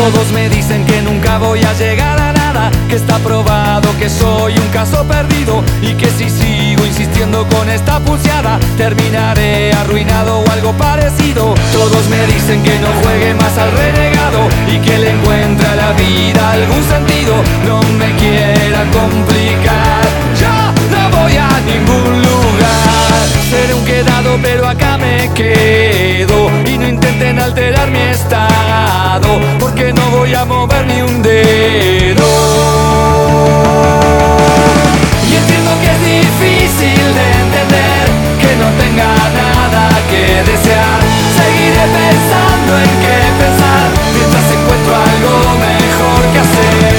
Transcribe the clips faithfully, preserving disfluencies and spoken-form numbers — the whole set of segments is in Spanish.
Todos me dicen que nunca voy a llegar a nada, que está probado que soy un caso perdido y que si sigo insistiendo con esta pulseada terminaré arruinado o algo parecido. Todos me dicen que no juegue más al renegado y que le encuentre a la vida algún sentido. No me quieran complicar, yo no voy a ningún lugar. Seré un quedado pero acá me quedo y no intenten alterar mi estado, porque no voy a mover ni un dedo. Y entiendo que es difícil de entender que no tenga nada que desear. Seguiré pensando en qué pensar mientras encuentro algo mejor que hacer.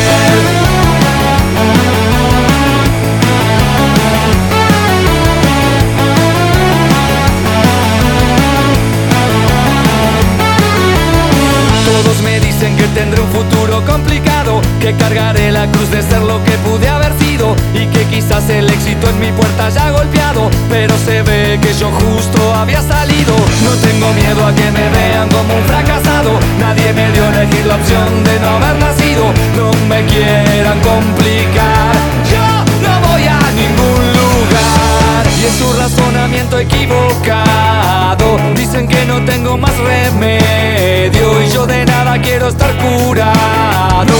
Todos me dicen que tendré un futuro complicado, que cargaré la cruz de ser lo que pude haber sido y que quizás el éxito en mi puerta haya golpeado, pero se ve que yo justo había salido. No tengo miedo a que me vean como un fracasado, nadie me dio a elegir la opción de no haber nacido. No me quieran complicar, yo no voy a ningún lugar. Y es su razonamiento equivocado, dicen que no tengo más remedio y yo de nada quiero estar curado.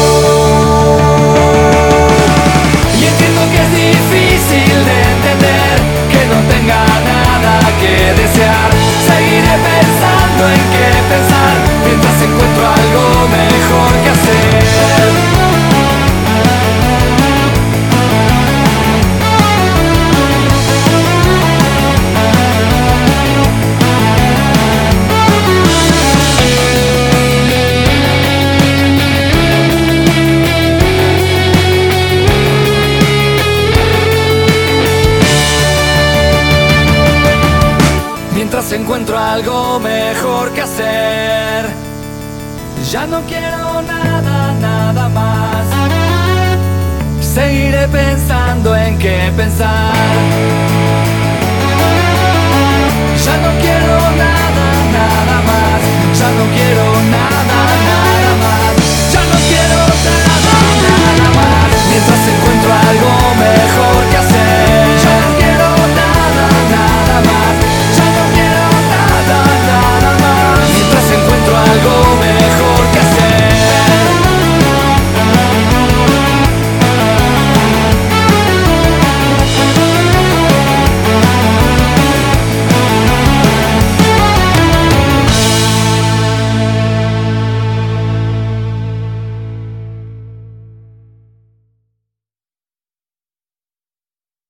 Y entiendo que es difícil de entender que no tenga nada que desear. Seguiré pensando en qué pensar mientras encuentro algo mejor que hacer. Mientras encuentro algo mejor que hacer, ya no quiero nada, nada más. Seguiré pensando en qué pensar. Ya no quiero nada, nada más. Ya no quiero nada.